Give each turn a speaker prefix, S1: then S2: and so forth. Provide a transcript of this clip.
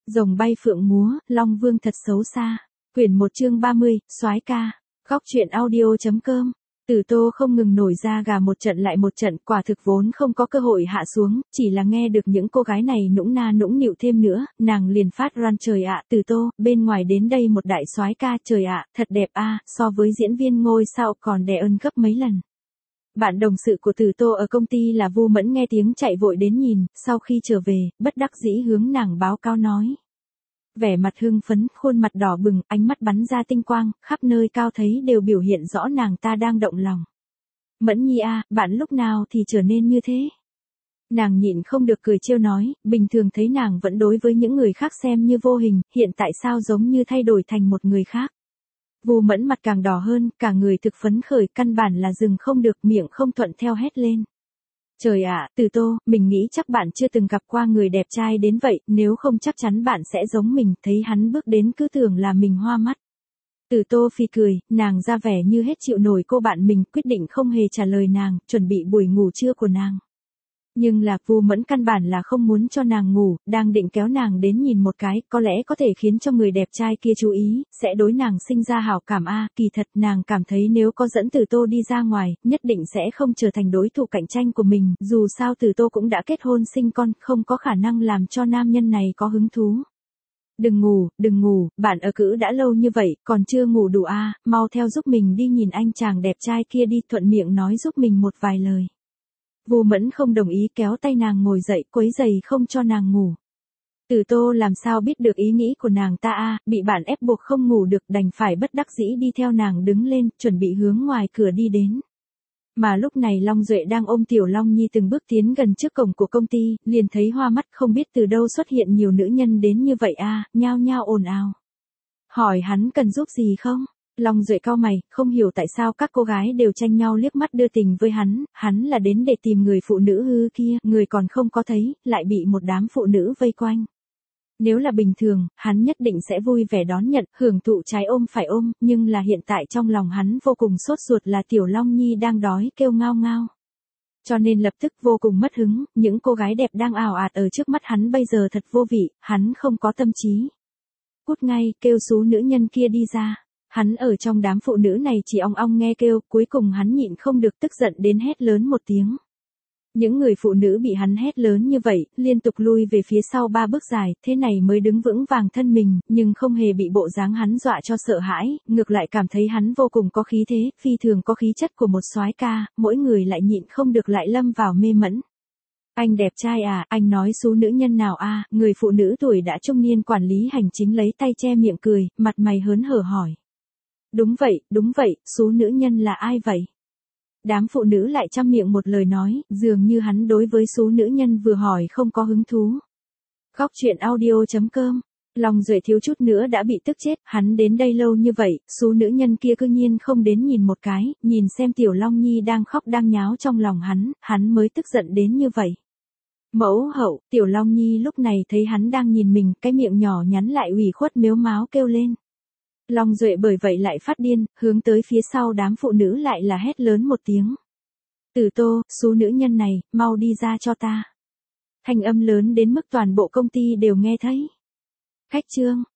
S1: Rồng bay phượng múa, Long Vương thật xấu xa. Quyển 1 chương 30, soái ca. Góc truyện audio.com. Tử Tô không ngừng nổi ra gà một trận lại một trận, quả thực vốn không có cơ hội hạ xuống, chỉ là nghe được những cô gái này nũng na nũng nịu thêm nữa, nàng liền phát ran trời ạ, Tử Tô, bên ngoài đến đây một đại soái ca, trời ạ, thật đẹp a, so với diễn viên ngôi sao còn đè ơn gấp mấy lần. Bạn đồng sự của Tử Tô ở công ty là Vu Mẫn nghe tiếng chạy vội đến nhìn, sau khi trở về, bất đắc dĩ hướng nàng báo cáo nói. Vẻ mặt hưng phấn, khuôn mặt đỏ bừng, ánh mắt bắn ra tinh quang, khắp nơi cao thấy đều biểu hiện rõ nàng ta đang động lòng. Mẫn Nhi a, bạn lúc nào thì trở nên như thế? Nàng nhịn không được cười trêu nói, bình thường thấy nàng vẫn đối với những người khác xem như vô hình, hiện tại sao giống như thay đổi thành một người khác. Vu Mẫn mặt càng đỏ hơn, cả người thực phấn khởi, căn bản là dừng không được, miệng không thuận theo hét lên. Trời ạ, Tử Tô, mình nghĩ chắc bạn chưa từng gặp qua người đẹp trai đến vậy, nếu không chắc chắn bạn sẽ giống mình, thấy hắn bước đến cứ tưởng là mình hoa mắt. Tử Tô phì cười, nàng ra vẻ như hết chịu nổi cô bạn mình, quyết định không hề trả lời nàng, chuẩn bị buổi ngủ trưa của nàng. Nhưng là Vu Mẫn căn bản là không muốn cho nàng ngủ, đang định kéo nàng đến nhìn một cái, có lẽ có thể khiến cho người đẹp trai kia chú ý, sẽ đối nàng sinh ra hảo cảm a. Kỳ thật nàng cảm thấy nếu có dẫn Tử Tô đi ra ngoài, nhất định sẽ không trở thành đối thủ cạnh tranh của mình, dù sao Tử Tô cũng đã kết hôn sinh con, không có khả năng làm cho nam nhân này có hứng thú. Đừng ngủ, bạn ở cữ đã lâu như vậy, còn chưa ngủ đủ a, mau theo giúp mình đi nhìn anh chàng đẹp trai kia đi, thuận miệng nói giúp mình một vài lời. Vu Mẫn không đồng ý, kéo tay nàng ngồi dậy, quấy giày không cho nàng ngủ. Tử Tô làm sao biết được ý nghĩ của nàng ta a, bị bạn ép buộc không ngủ được, đành phải bất đắc dĩ đi theo nàng đứng lên, chuẩn bị hướng ngoài cửa đi đến. Mà lúc này Long Duệ đang ôm Tiểu Long Nhi từng bước tiến gần trước cổng của công ty, liền thấy hoa mắt, không biết từ đâu xuất hiện nhiều nữ nhân đến như vậy a, nhao nhao ồn ào. Hỏi hắn cần giúp gì không? Long Duệ cau mày, không hiểu tại sao các cô gái đều tranh nhau liếc mắt đưa tình với hắn là đến để tìm người phụ nữ hư kia, người còn không có thấy, lại bị một đám phụ nữ vây quanh. Nếu là bình thường, hắn nhất định sẽ vui vẻ đón nhận, hưởng thụ trái ôm phải ôm, nhưng là hiện tại trong lòng hắn vô cùng sốt ruột là Tiểu Long Nhi đang đói kêu ngao ngao. Cho nên lập tức vô cùng mất hứng, những cô gái đẹp đang ào ạt ở trước mắt hắn bây giờ thật vô vị, hắn không có tâm trí. Cút ngay, kêu số nữ nhân kia đi ra. Hắn ở trong đám phụ nữ này chỉ ong ong nghe kêu, cuối cùng hắn nhịn không được tức giận đến hét lớn một tiếng. Những người phụ nữ bị hắn hét lớn như vậy, liên tục lui về phía sau 3 bước dài, thế này mới đứng vững vàng thân mình, nhưng không hề bị bộ dáng hắn dọa cho sợ hãi, ngược lại cảm thấy hắn vô cùng có khí thế, phi thường có khí chất của một soái ca, mỗi người lại nhịn không được lại lâm vào mê mẫn. Anh đẹp trai à, anh nói số nữ nhân nào a? Người phụ nữ tuổi đã trung niên quản lý hành chính lấy tay che miệng cười, mặt mày hớn hở hỏi. Đúng vậy, số nữ nhân là ai vậy? Đám phụ nữ lại chăm miệng một lời nói, dường như hắn đối với số nữ nhân vừa hỏi không có hứng thú. Góc truyện audio.com. Long Duệ thiếu chút nữa đã bị tức chết, hắn đến đây lâu như vậy, số nữ nhân kia cư nhiên không đến nhìn một cái, nhìn xem Tiểu Long Nhi đang khóc đang nháo trong lòng hắn mới tức giận đến như vậy. Mẫu hậu, Tiểu Long Nhi lúc này thấy hắn đang nhìn mình, cái miệng nhỏ nhắn lại ủy khuất mếu máo kêu lên. Long Duệ bởi vậy lại phát điên, hướng tới phía sau đám phụ nữ lại là hét lớn một tiếng. Tử Tô, số nữ nhân này, mau đi ra cho ta. Thanh âm lớn đến mức toàn bộ công ty đều nghe thấy. Khách trương,